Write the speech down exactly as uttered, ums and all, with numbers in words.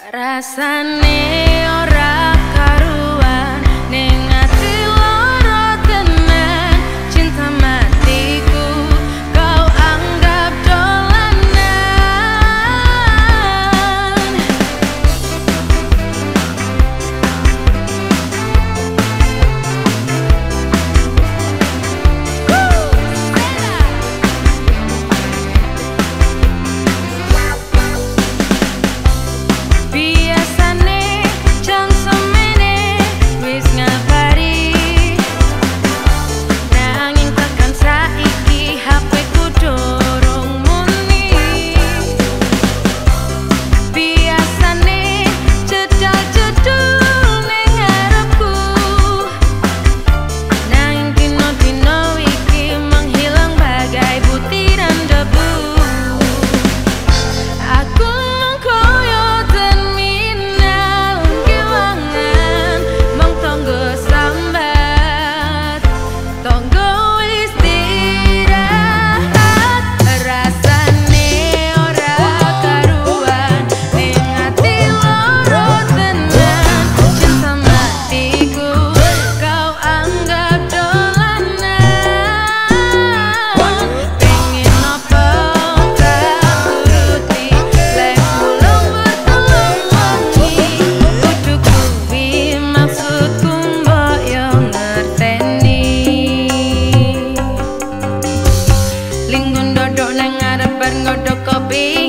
Rasane ora karuan ning ati loro tenan, cinta matiku kau anggap dolanan. Biasane jam semene wis ngabari, nanging tekan saiki H P ku dorong muni. Biasane jedal-jedul ning ngarepku, nanging dino-dino iki menghilang bagai butiran debu. Aku mengkoyo dan minal kewangan, mong tonggo sambat, tonggo istirahat. Rasane ora karuan ning ati loro tenan, cinta matiku kau anggap dolanan. Pengen apa tak turuti, lek mulung bertulung wangi. Kudu kuwi maksudku, mbok yo ngerteni. Linggon dodok nang ngarep bar ngodok kopi,